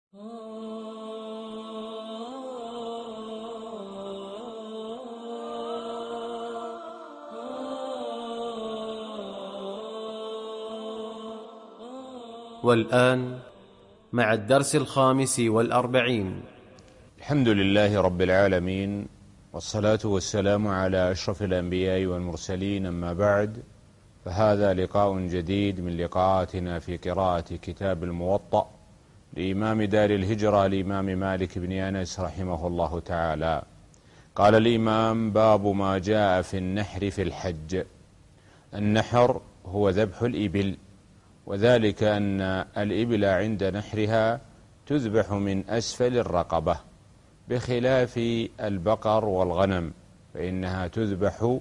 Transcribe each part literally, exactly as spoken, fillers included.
والآن مع الدرس الخامس والأربعين. الحمد لله رب العالمين، والصلاة والسلام على أشرف الأنبياء والمرسلين، أما بعد، فهذا لقاء جديد من لقاءاتنا في قراءة كتاب الموطأ لإمام دار الهجرة الإمام مالك بن أنس رحمه الله تعالى. قال الإمام: باب ما جاء في النحر في الحج. النحر هو ذبح الإبل، وذلك أن الإبل عند نحرها تذبح من أسفل الرقبة، بخلاف البقر والغنم فإنها تذبح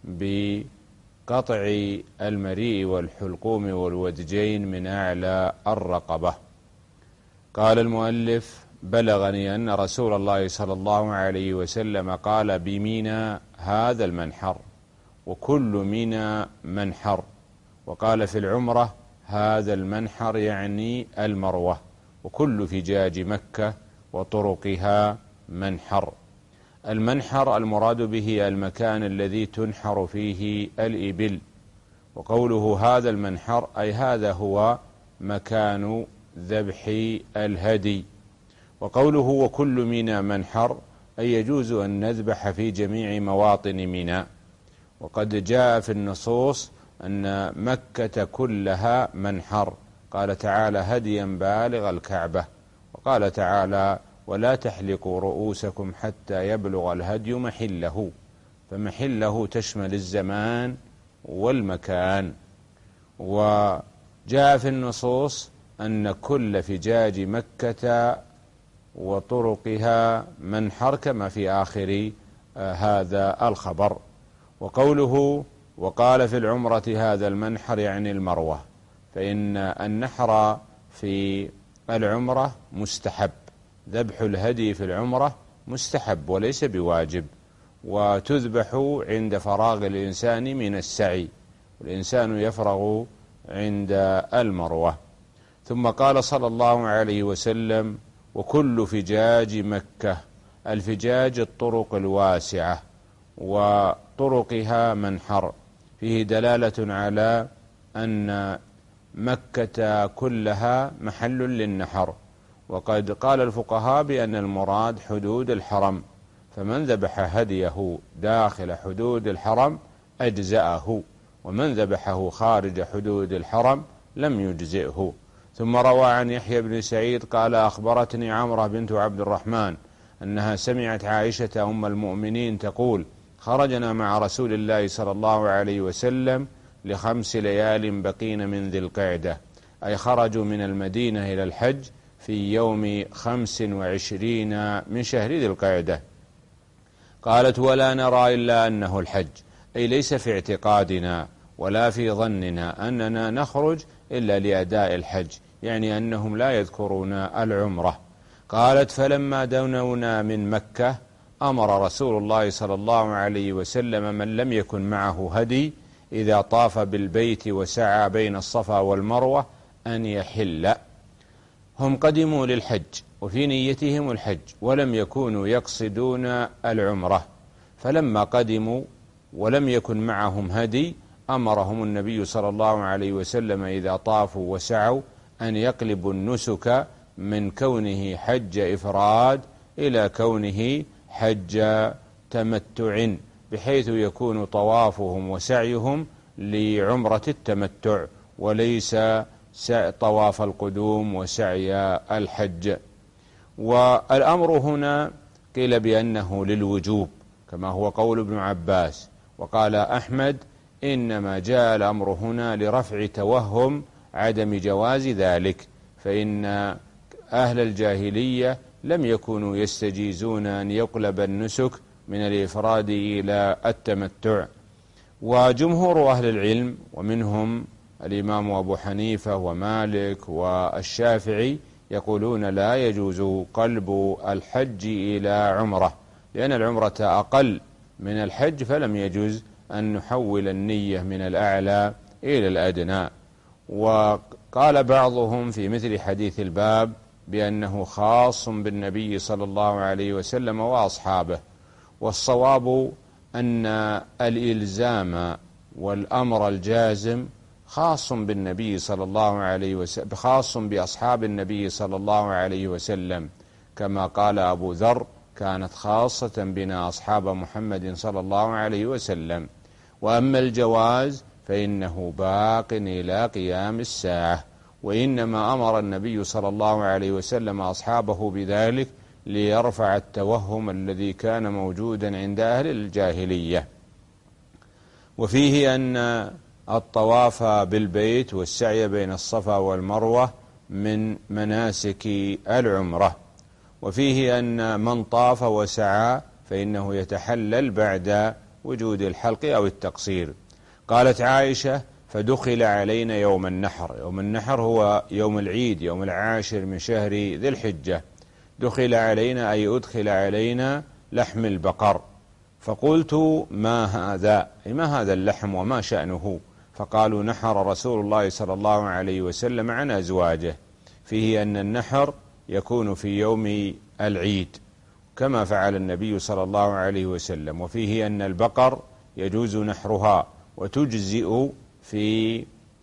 بقطع المريء والحلقوم والودجين من أعلى الرقبة. قال المؤلف: بلغني أن رسول الله صلى الله عليه وسلم قال: بمنى هذا المنحر، وكل منى منحر. وقال في العمرة: هذا المنحر، يعني المروة، وكل فجاج مكة وطرقها منحر. المنحر المراد به المكان الذي تنحر فيه الإبل، وقوله هذا المنحر أي هذا هو مكان ذبح الهدي. وقوله وكل منى منحر أي يجوز أن نذبح في جميع مواطن منى. وقد جاء في النصوص أن مكة كلها منحر، قال تعالى: هديا بالغ الكعبة. وقال تعالى: ولا تحلقوا رؤوسكم حتى يبلغ الهدي محله، فمحله تشمل الزمان والمكان. وجاء في النصوص أن كل فجاج مكة وطرقها منحر، كما في آخر هذا الخبر. وقوله وقال في العمرة هذا المنحر، يعني المروة، فإن النحر في العمرة مستحب، ذبح الهدي في العمرة مستحب وليس بواجب، وتذبح عند فراغ الإنسان من السعي، والإنسان يفرغ عند المروة. ثم قال صلى الله عليه وسلم: وكل فجاج مكة. الفجاج الطرق الواسعة، وطرقها منحر، فيه دلالة على أن مكة كلها محل للنحر. وقد قال الفقهاء بأن المراد حدود الحرم، فمن ذبح هديه داخل حدود الحرم أجزأه، ومن ذبحه خارج حدود الحرم لم يجزئه. ثم روى عن يحيى بن سعيد قال: أخبرتني عمرة بنت عبد الرحمن أنها سمعت عائشة أم المؤمنين تقول: خرجنا مع رسول الله صلى الله عليه وسلم لخمس ليال بقين من ذي القعدة، أي خرجوا من المدينة إلى الحج في يوم خمس وعشرين من شهر ذي القعدة. قالت: ولا نرى إلا أنه الحج، أي ليس في اعتقادنا ولا في ظننا أننا نخرج إلا لأداء الحج، يعني أنهم لا يذكرون العمرة. قالت: فلما دنونا من مكة أمر رسول الله صلى الله عليه وسلم من لم يكن معه هدي إذا طاف بالبيت وسعى بين الصفا والمروة أن يحل. هم قدموا للحج وفي نيتهم الحج، ولم يكونوا يقصدون العمرة، فلما قدموا ولم يكن معهم هدي أمرهم النبي صلى الله عليه وسلم إذا طافوا وسعوا أن يقلبوا النسك من كونه حج إفراد إلى كونه حج تمتع، بحيث يكون طوافهم وسعيهم لعمرة التمتع وليس طواف القدوم وسعي الحج. والأمر هنا قيل بأنه للوجوب كما هو قول ابن عباس، وقال أحمد: إنما جاء الأمر هنا لرفع توهم عدم جواز ذلك، فإن أهل الجاهلية لم يكونوا يستجيزون أن يقلب النسك من الإفراد إلى التمتع. وجمهور أهل العلم ومنهم الإمام أبو حنيفة ومالك والشافعي يقولون لا يجوز قلب الحج إلى عمرة، لأن العمرة أقل من الحج، فلم يجوز أن نحول النية من الأعلى إلى الأدنى. وقال بعضهم في مثل حديث الباب بأنه خاص بالنبي صلى الله عليه وسلم وأصحابه، والصواب أن الإلزام والأمر الجازم خاص بالنبي صلى الله عليه وسلم، خاص بأصحاب النبي صلى الله عليه وسلم، كما قال أبو ذر: كانت خاصة بنا أصحاب محمد صلى الله عليه وسلم. وأما الجواز فإنه باق إلى قيام الساعة، وإنما أمر النبي صلى الله عليه وسلم أصحابه بذلك ليرفع التوهم الذي كان موجودا عند أهل الجاهلية. وفيه أن الطواف بالبيت والسعي بين الصفا والمروة من مناسك العمرة، وفيه أن من طاف وسعى فإنه يتحلل بعد وجود الحلق أو التقصير. قالت عائشة: فدخل علينا يوم النحر. يوم النحر هو يوم العيد، يوم العاشر من شهر ذي الحجة. دخل علينا أي أدخل علينا لحم البقر، فقلت: ما هذا؟ أي ما هذا اللحم وما شأنه؟ فقالوا: نحر رسول الله صلى الله عليه وسلم عن أزواجه. فيه أن النحر يكون في يوم العيد كما فعل النبي صلى الله عليه وسلم، وفيه أن البقر يجوز نحرها وتجزئ في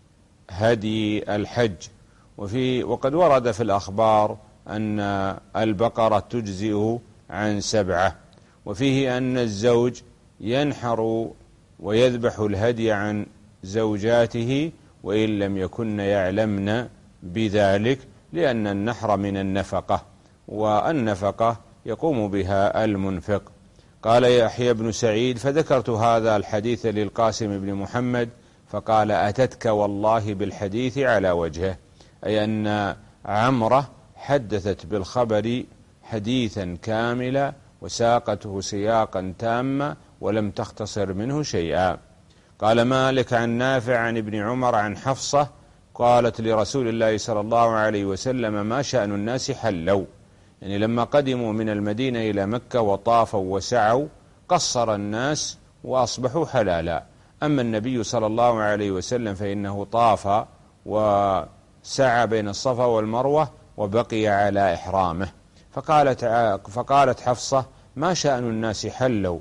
هدي الحج، وفي وقد ورد في الأخبار أن البقرة تجزئ عن سبعة. وفيه أن الزوج ينحر ويذبح الهدي عن زوجاته وإن لم يكن يعلمن بذلك، لأن النحر من النفقة، والنفقة يقوم بها المنفق. قال يحيى بن سعيد: فذكرت هذا الحديث للقاسم بن محمد فقال: أتتك والله بالحديث على وجهه، أي أن عمرة حدثت بالخبر حديثا كاملا وساقته سياقا تاما ولم تختصر منه شيئا. قال مالك عن نافع عن ابن عمر عن حفصة قالت لرسول الله صلى الله عليه وسلم: ما شأن الناس حلوا؟ يعني لما قدموا من المدينة إلى مكة وطافوا وسعوا قصر الناس وأصبحوا حلالا، أما النبي صلى الله عليه وسلم فإنه طاف وسعى بين الصفا والمروة وبقي على إحرامه. فقالت فقالت حفصة: ما شأن الناس حلوا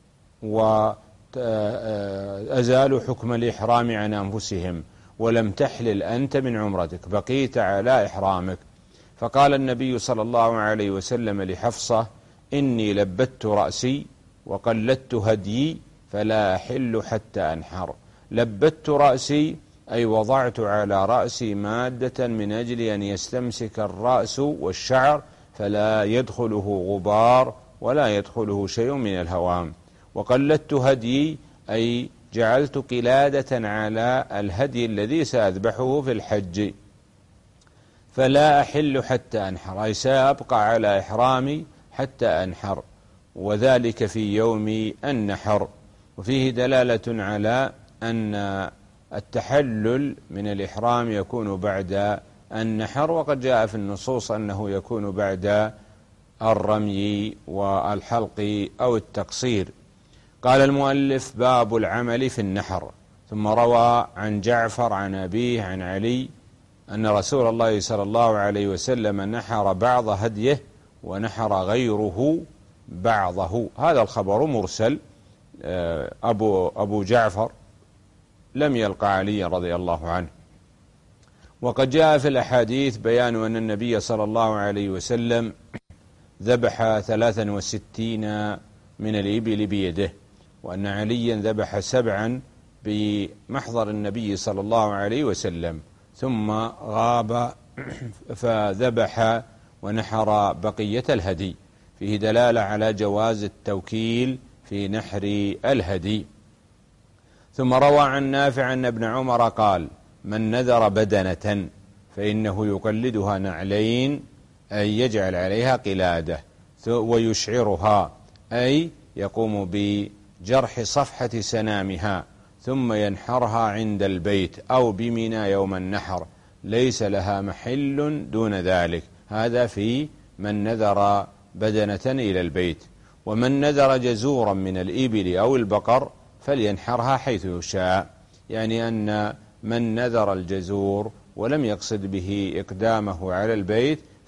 وأزالوا حكم الإحرام عن أنفسهم ولم تحلل أنت من عمرتك، بقيت على إحرامك. فقال النبي صلى الله عليه وسلم لحفصة: إني لبت رأسي وقلدت هديي فلا أحل حتى أنحر. لبت رأسي أي وضعت على رأسي مادة من أجل أن يستمسك الرأس والشعر فلا يدخله غبار ولا يدخله شيء من الهوام. وقلدت هديي أي جعلت قلادة على الهدي الذي سأذبحه في الحج، فلا أحل حتى أنحر أي سأبقى على إحرامي حتى أنحر، وذلك في يوم النحر. وفيه دلالة على أن التحلل من الإحرام يكون بعد النحر، وقد جاء في النصوص أنه يكون بعد الرمي والحلق أو التقصير. قال المؤلف: باب العمل في النحر. ثم روى عن جعفر عن أبيه عن علي أن رسول الله صلى الله عليه وسلم نحر بعض هديه ونحر غيره بعضه. هذا الخبر مرسل، أبو, أبو جعفر لم يلقى علي رضي الله عنه. وقد جاء في الأحاديث بيان أن النبي صلى الله عليه وسلم ذبح ثلاثا وستين من الإبل بيده، وأن عليا ذبح سبعا بمحضر النبي صلى الله عليه وسلم، ثم غاب فذبح ونحر بقية الهدي. فيه دلالة على جواز التوكيل في نحر الهدي. ثم روى عن نافع أن ابن عمر قال: من نذر بدنة فإنه يقلدها نعلين أي يجعل عليها قلادة، ويشعرها أي يقوم بجرح صفحة سنامها ثم ينحرها عند البيت أو بمنى يوم النحر، ليس لها محل دون ذلك. هذا في من نذر بدنة إلى البيت. ومن نذر جزورا من الإبل أو البقر فلينحرها حيث يشاء، يعني أن من نذر الجزور ولم يقصد به إقدامه على البيت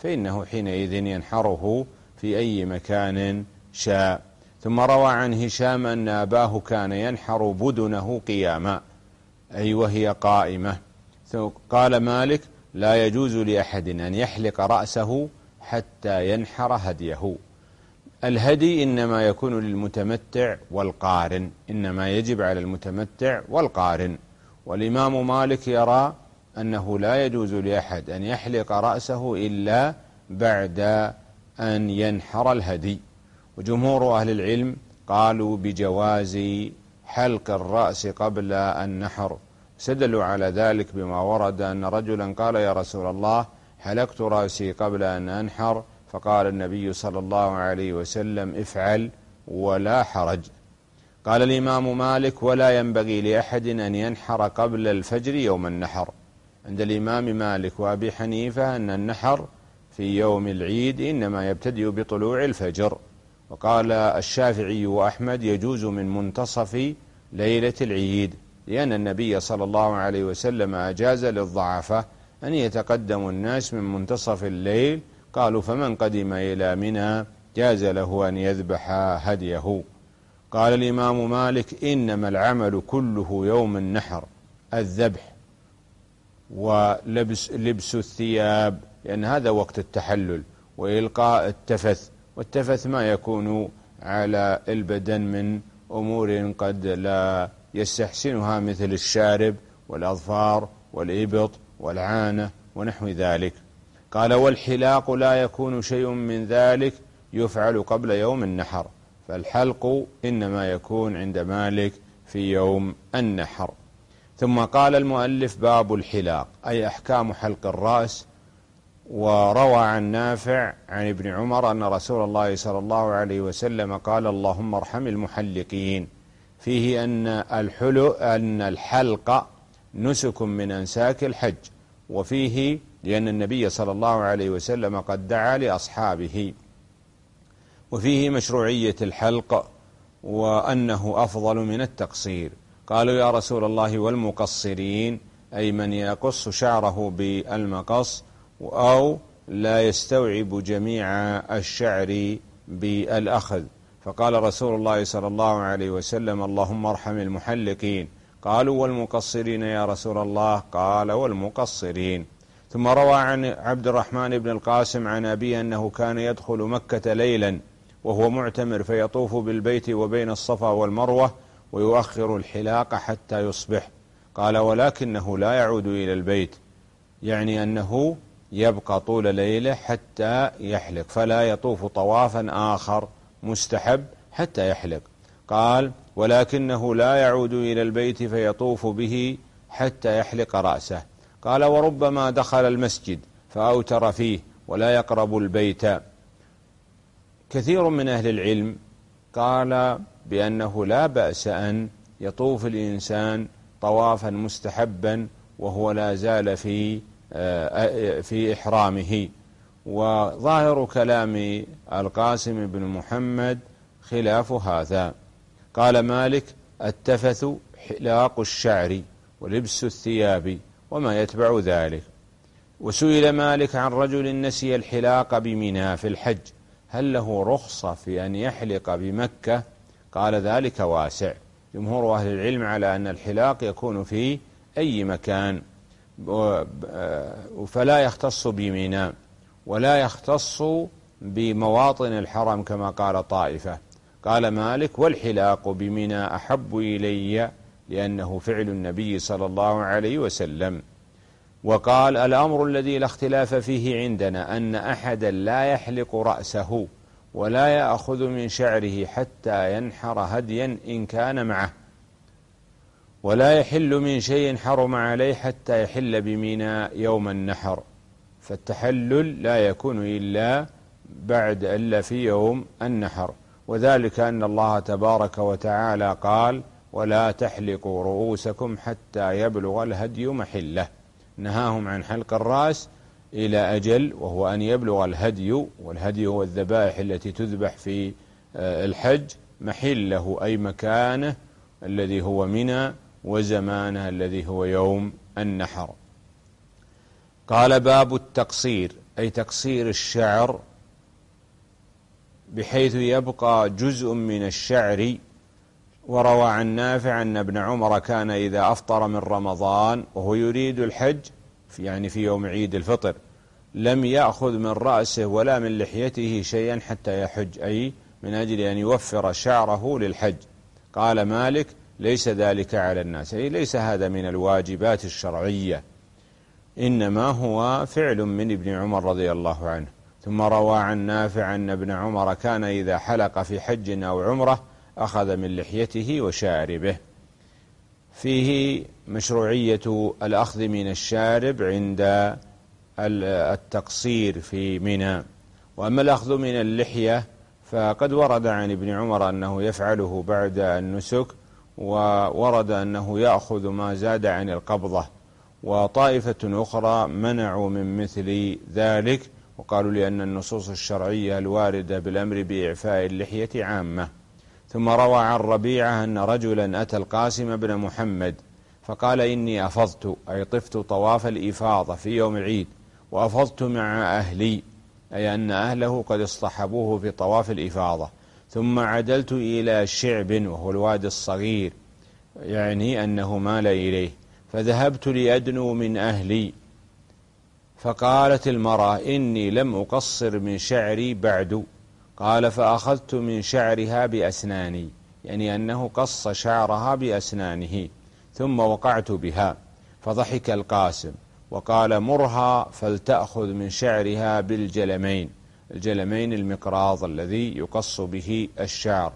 فإنه حينئذ ينحره في أي مكان شاء. ثم روى عن هشام أن أباه كان ينحر بدنه قياما، أي وهي قائمة. قال مالك: لا يجوز لأحد أن يحلق رأسه حتى ينحر هديه. الهدي إنما يكون للمتمتع والقارن، إنما يجب على المتمتع والقارن. والإمام مالك يرى أنه لا يجوز لأحد أن يحلق رأسه إلا بعد أن ينحر الهدي. وجمهور أهل العلم قالوا بجواز حلق الرأس قبل النحر، استدلوا على ذلك بما ورد أن رجلا قال: يا رسول الله، حلقت رأسي قبل أن أنحر، فقال النبي صلى الله عليه وسلم: افعل ولا حرج. قال الإمام مالك: ولا ينبغي لأحد أن ينحر قبل الفجر يوم النحر. عند الإمام مالك وأبي حنيفة أن النحر في يوم العيد إنما يبتدئ بطلوع الفجر. وقال الشافعي وأحمد: يجوز من منتصف ليلة العيد، لأن النبي صلى الله عليه وسلم أجاز للضعفاء أن يتقدموا الناس من منتصف الليل. قالوا: فمن قدم إلى منى جاز له أن يذبح هديه. قال الإمام مالك: إنما العمل كله يوم النحر، الذبح ولبس لبس الثياب، لأن هذا وقت التحلل، وإلقاء التفث، والتفث ما يكون على البدن من أمور قد لا يستحسنها مثل الشارب والأظفار والإبط والعانة ونحو ذلك. قال: والحلاق لا يكون شيء من ذلك يفعل قبل يوم النحر، فالحلق إنما يكون عند مالك في يوم النحر. ثم قال المؤلف: باب الحلاق، أي أحكام حلق الرأس. وروى عن نافع عن ابن عمر أن رسول الله صلى الله عليه وسلم قال: اللهم ارحم المحلقين، فيه أن الحلو أن الحلق نسك من أنساك الحج، وفيه لأن النبي صلى الله عليه وسلم قد دعا لأصحابه، وفيه مشروعية الحلق وأنه أفضل من التقصير. قالوا: يا رسول الله، والمقصرين؟ أي من يقص شعره بالمقص أو لا يستوعب جميع الشعر بالأخذ. فقال رسول الله صلى الله عليه وسلم: اللهم ارحم المحلقين. قالوا: والمقصرين يا رسول الله؟ قال: والمقصرين. ثم روى عن عبد الرحمن بن القاسم عن أبيه أنه كان يدخل مكة ليلا وهو معتمر، فيطوف بالبيت وبين الصفا والمروة، ويؤخر الحلاق حتى يصبح. قال: ولكنه لا يعود إلى البيت، يعني أنه يبقى طول ليلة حتى يحلق، فلا يطوف طوافا آخر مستحب حتى يحلق. قال: ولكنه لا يعود إلى البيت فيطوف به حتى يحلق رأسه. قال: وربما دخل المسجد فأوتر فيه ولا يقرب البيت. كثير من أهل العلم قال بأنه لا بأس أن يطوف الإنسان طوافا مستحبا وهو لا زال في في إحرامه. وظاهر كلام القاسم بن محمد خلاف هذا. قال مالك: التفث حلاق الشعر ولبس الثياب وما يتبع ذلك. وسئل مالك عن رجل نسي الحلاق بمنى في الحج، هل له رخصة في أن يحلق بمكة؟ قال: ذلك واسع. جمهور أهل العلم على أن الحلاق يكون في أي مكان، فلا يختص بمنى ولا يختص بمواطن الحرم كما قال طائفة. قال مالك: والحلاق بمنى أحب إلي لأنه فعل النبي صلى الله عليه وسلم. وقال: الأمر الذي لا اختلاف فيه عندنا أن أحدا لا يحلق رأسه ولا يأخذ من شعره حتى ينحر هديا إن كان معه، ولا يحل من شيء حرم عليه حتى يحل بمنى يوم النحر. فالتحلل لا يكون إلا بعد إلا في يوم النحر، وذلك أن الله تبارك وتعالى قال: ولا تحلقوا رؤوسكم حتى يبلغ الهدي محله. نهاهم عن حلق الرأس إلى أجل، وهو أن يبلغ الهدي، والهدي هو الذبائح التي تذبح في الحج، محله أي مكانه الذي هو منى، وزمانه الذي هو يوم النحر. قال: باب التقصير، أي تقصير الشعر بحيث يبقى جزء من الشعر. وروى عن نافع أن ابن عمر كان إذا أفطر من رمضان وهو يريد الحج في يعني في يوم عيد الفطر لم يأخذ من رأسه ولا من لحيته شيئا حتى يحج، أي من أجل أن يوفر شعره للحج. قال مالك ليس ذلك على الناس، أي ليس هذا من الواجبات الشرعية، إنما هو فعل من ابن عمر رضي الله عنه. ثم روى عن نافع أن ابن عمر كان إذا حلق في حج أو عمرة أخذ من لحيته وشاربه. فيه مشروعية الأخذ من الشارب عند التقصير في منى. وأما الأخذ من اللحية فقد ورد عن ابن عمر أنه يفعله بعد النسك، وورد أنه يأخذ ما زاد عن القبضة، وطائفة أخرى منعوا من مثل ذلك وقالوا لأن النصوص الشرعية الواردة بالأمر بإعفاء اللحية عامة. ثم روى عن ربيعة أن رجلا أتى القاسم بن محمد فقال إني أفضت، أي طفت طواف الإفاضة في يوم العيد، وأفضت مع أهلي، أي أن أهله قد اصطحبوه في طواف الإفاضة، ثم عدلت إلى شعب وهو الوادي الصغير، يعني أنه مال إليه، فذهبت لأدنو من أهلي. فقالت المرأة إني لم أقصر من شعري بعد. قال فأخذت من شعرها بأسناني، يعني أنه قص شعرها بأسنانه، ثم وقعت بها. فضحك القاسم وقال مرها فلتأخذ من شعرها بالجلمين، الجلمين المقراض الذي يقص به الشعر.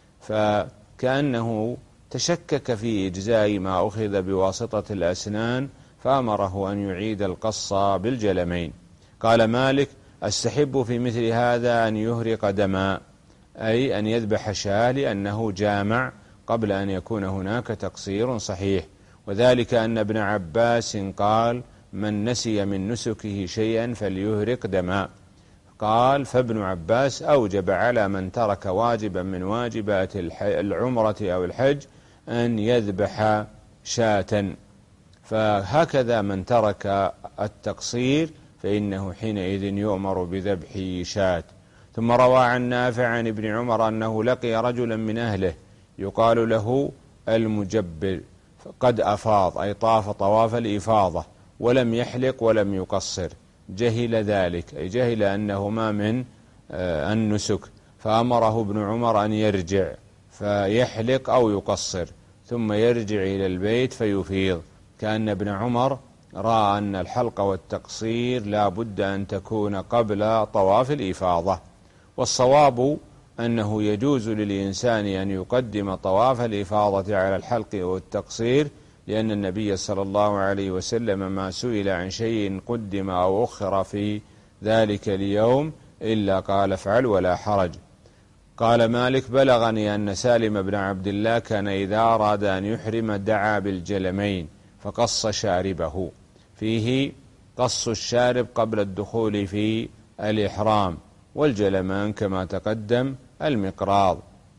فكأنه تشكك في إجزاء ما أخذ بواسطة الأسنان، فأمره أن يعيد القص بالجلمين. قال مالك أستحب في مثل هذا أن يهرق دما، أي أن يذبح شاة لأنه جامع قبل أن يكون هناك تقصير صحيح. وذلك أن ابن عباس قال من نسي من نسكه شيئا فليهرق دما. قال فابن عباس أوجب على من ترك واجبا من واجبات العمرة أو الحج أن يذبح شاة. فهكذا من ترك التقصير فإنه حينئذ يؤمر بذبح شاة. ثم روى عن نافع عن ابن عمر أنه لقي رجلا من أهله يقال له المجبر قد أفاض، أي طاف طواف الإفاضة ولم يحلق ولم يقصر، جهل ذلك، أي جهل أنه ما من النسك، فأمره ابن عمر أن يرجع فيحلق أو يقصر ثم يرجع إلى البيت فيفيض. كأن ابن عمر رأى أن الحلق والتقصير لا بد أن تكون قبل طواف الإفاضة. والصواب أنه يجوز للإنسان أن يقدم طواف الإفاضة على الحلق والتقصير، لأن النبي صلى الله عليه وسلم ما سئل عن شيء قدم أو أخر في ذلك اليوم إلا قال افعل ولا حرج. قال مالك بلغني أن سالم بن عبد الله كان إذا أراد أن يحرم دعا بالجلمين فقص شاربه. فيه قص الشارب قبل الدخول في الإحرام، والجلمان كما تقدم المقراض.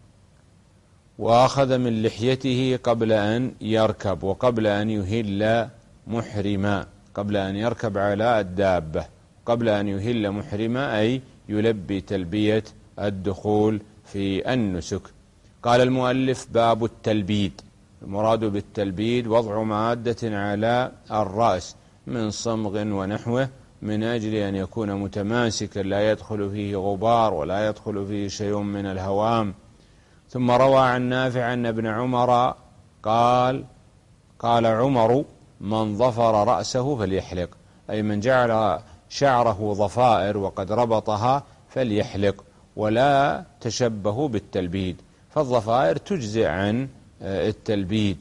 وأخذ من لحيته قبل أن يركب وقبل أن يهل محرما، قبل أن يركب على الدابة، قبل أن يهل محرما أي يلبي تلبية الدخول في النسك. قال المؤلف باب التلبيد. المراد بالتلبيد وضع مادة على الرأس من صمغ ونحوه من أجل أن يكون متماسكا لا يدخل فيه غبار ولا يدخل فيه شيء من الهوام. ثم روى عن نافع أن ابن عمر قال قال عمر من ظفر رأسه فليحلق، أي من جعل شعره ضفائر وقد ربطها فليحلق ولا تشبه بالتلبيد، فالضفائر تجزئ عن التلبيد.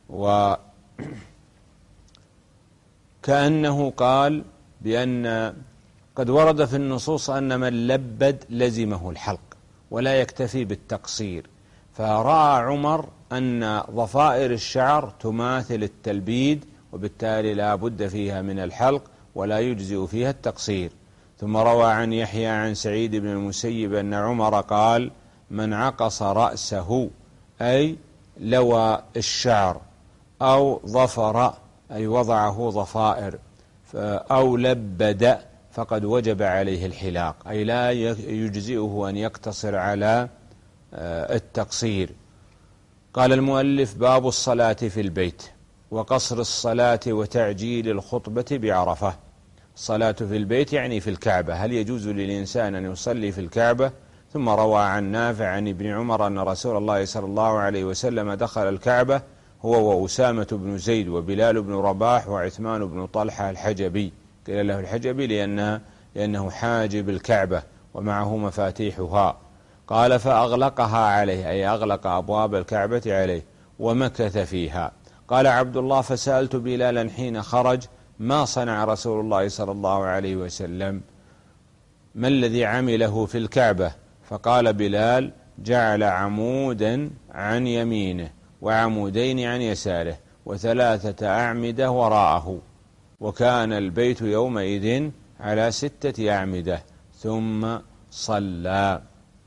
وكأنه قال بأن قد ورد في النصوص أن من لبد لزمه الحلق ولا يكتفي بالتقصير، فرأى عمر أن ضفائر الشعر تماثل التلبيد وبالتالي لا بد فيها من الحلق ولا يجزئ فيها التقصير. ثم روى عن يحيى عن سعيد بن المسيب أن عمر قال من عقص رأسه أي لوى الشعر أو ظفر أي وضعه ضفائر أو لبد فقد وجب عليه الحلاق، أي لا يجزئه أن يقتصر على التقصير. قال المؤلف: باب الصلاة في البيت وقصر الصلاة وتعجيل الخطبة بعرفة. الصلاة في البيت يعني في الكعبة، هل يجوز للإنسان أن يصلي في الكعبة؟ ثم روى عن نافع عن ابن عمر أن رسول الله صلى الله عليه وسلم دخل الكعبة هو وأسامة بن زيد وبلال بن رباح وعثمان بن طلحة الحجبي، قيل له الحجبي لأنها لأنه حاجب الكعبة ومعه مفاتيحها. قال: فأغلقها عليه، أي أغلق أبواب الكعبة عليه ومكث فيها. قال عبد الله: فسألت بلالا حين خرج: ما صنع رسول الله صلى الله عليه وسلم؟ ما الذي عمله في الكعبة؟ فقال بلال: جعل عمودا عن يمينه وعمودين عن يساره وثلاثة أعمدة وراءه، وكان البيت يومئذ على ستة أعمدة، ثم صلى.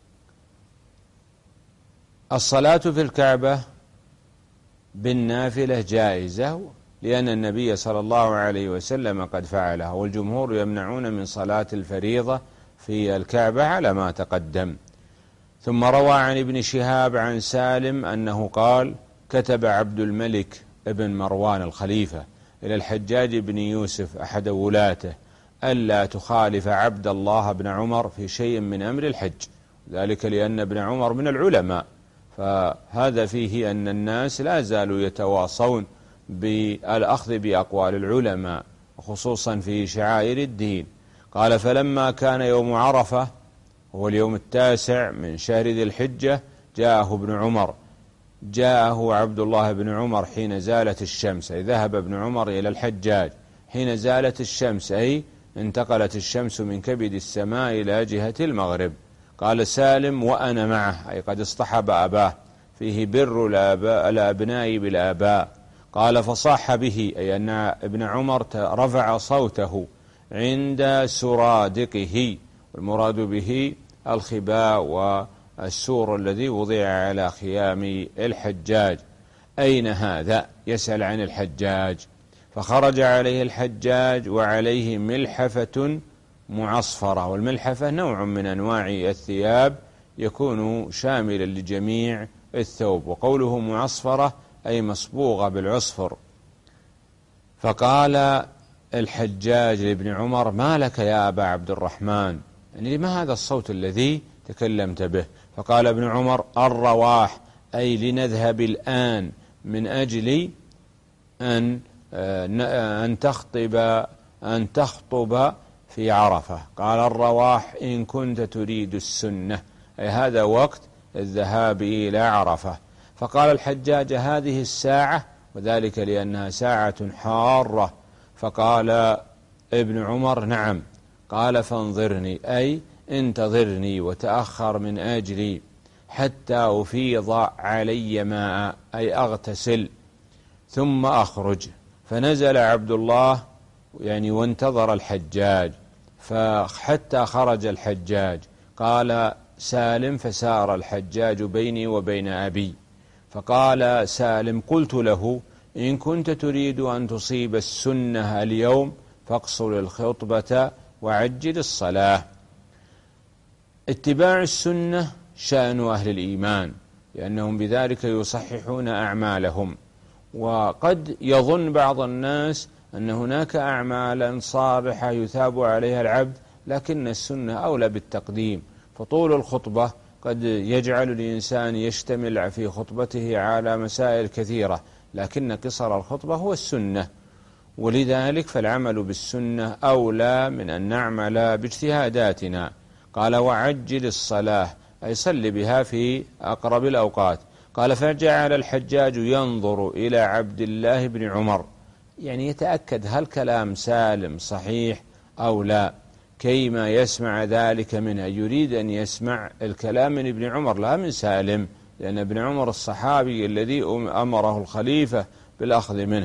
الصلاة في الكعبة بالنافلة جائزة، لأن النبي صلى الله عليه وسلم قد فعلها، والجمهور يمنعون من صلاة الفريضة في الكعبة على ما تقدم. ثم روى عن ابن شهاب عن سالم أنه قال: كتب عبد الملك ابن مروان الخليفة إلى الحجاج بن يوسف أحد ولاته ألا تخالف عبد الله بن عمر في شيء من أمر الحج، ذلك لأن ابن عمر من العلماء، فهذا فيه أن الناس لا زالوا يتواصون بالأخذ بأقوال العلماء خصوصا في شعائر الدين. قال: فلما كان يوم عرفة هو اليوم التاسع من شهر ذي الحجة جاءه ابن عمر جاءه عبد الله بن عمر حين زالت الشمس، أي ذهب ابن عمر إلى الحجاج حين زالت الشمس، أي انتقلت الشمس من كبد السماء إلى جهة المغرب. قال سالم: وأنا معه، أي قد اصطحب أباه، فيه بر الأبناء بالآباء. قال: فصاح به، أي أن ابن عمر رفع صوته عند سرادقه، والمراد به الخباء والسور الذي وضع على خيام الحجاج. أين هذا؟ يسأل عن الحجاج. فخرج عليه الحجاج وعليه ملحفة معصفرة، والملحفة نوع من أنواع الثياب يكون شاملا لجميع الثوب، وقوله معصفرة أي مصبوغة بالعصفر. فقال الحجاج لابن عمر: ما لك يا أبا عبد الرحمن؟ يعني ما هذا الصوت الذي تكلمت به؟ فقال ابن عمر: الرواح، أي لنذهب الآن من أجل أن أن تخطب أن تخطب في عرفة. قال: الرواح إن كنت تريد السنة، أي هذا وقت الذهاب إلى عرفة. فقال الحجاج: هذه الساعة، وذلك لأنها ساعة حارة. فقال ابن عمر: نعم. قال: فانظرني، أي انتظرني وتأخر من أجلي حتى أفيض علي ماء، أي أغتسل ثم أخرج. فنزل عبد الله يعني وانتظر الحجاج، فحتى خرج الحجاج. قال سالم: فسار الحجاج بيني وبين أبي. فقال سالم: قلت له: إن كنت تريد أن تصيب السنة اليوم فاقصر الخطبة وعجل الصلاة. اتباع السنة شأن أهل الإيمان، لأنهم بذلك يصححون أعمالهم. وقد يظن بعض الناس أن هناك أعمالا صالحة يثاب عليها العبد، لكن السنة أولى بالتقديم. فطول الخطبة قد يجعل الإنسان يشتمل في خطبته على مسائل كثيرة، لكن قصر الخطبة هو السنة، ولذلك فالعمل بالسنة أولى من أن نعمل باجتهاداتنا. قال: وعجل الصلاة، أي صل بها في أقرب الأوقات. قال: فجعل الحجاج ينظر إلى عبد الله بن عمر، يعني يتأكد هل كلام سالم صحيح أو لا، كيما يسمع ذلك منه، يريد أن يسمع الكلام من ابن عمر لا من سالم، لأن ابن عمر الصحابي الذي أمره الخليفة بالأخذ منه.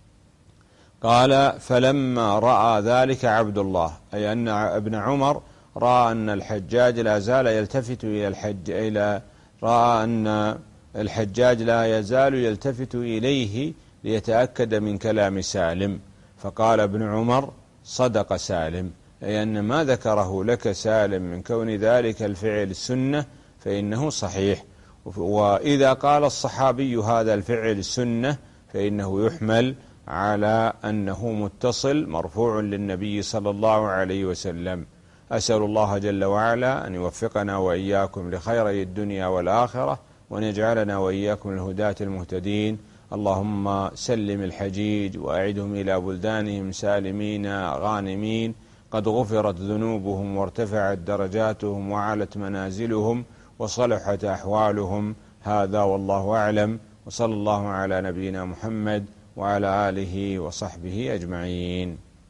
قال: فلما رأى ذلك عبد الله، أي أن ابن عمر رأى أن الحجاج لا زال يلتفت إلى الحج إلى رأى أن الحجاج لا يزال يلتفت إليه ليتأكد من كلام سالم. فقال ابن عمر: صدق سالم، أي أن ما ذكره لك سالم من كون ذلك الفعل سنة فإنه صحيح. وإذا قال الصحابي هذا الفعل سنة فإنه يحمل على أنه متصل مرفوع للنبي صلى الله عليه وسلم. أسأل الله جل وعلا أن يوفقنا وإياكم لخيري الدنيا والآخرة، وأن يجعلنا وإياكم الهداة المهتدين. اللهم سلم الحجيج وأعدهم إلى بلدانهم سالمين غانمين، قد غفرت ذنوبهم وارتفعت درجاتهم وعلت منازلهم وصلحت أحوالهم. هذا والله أعلم، وصلى الله على نبينا محمد وعلى آله وصحبه أجمعين.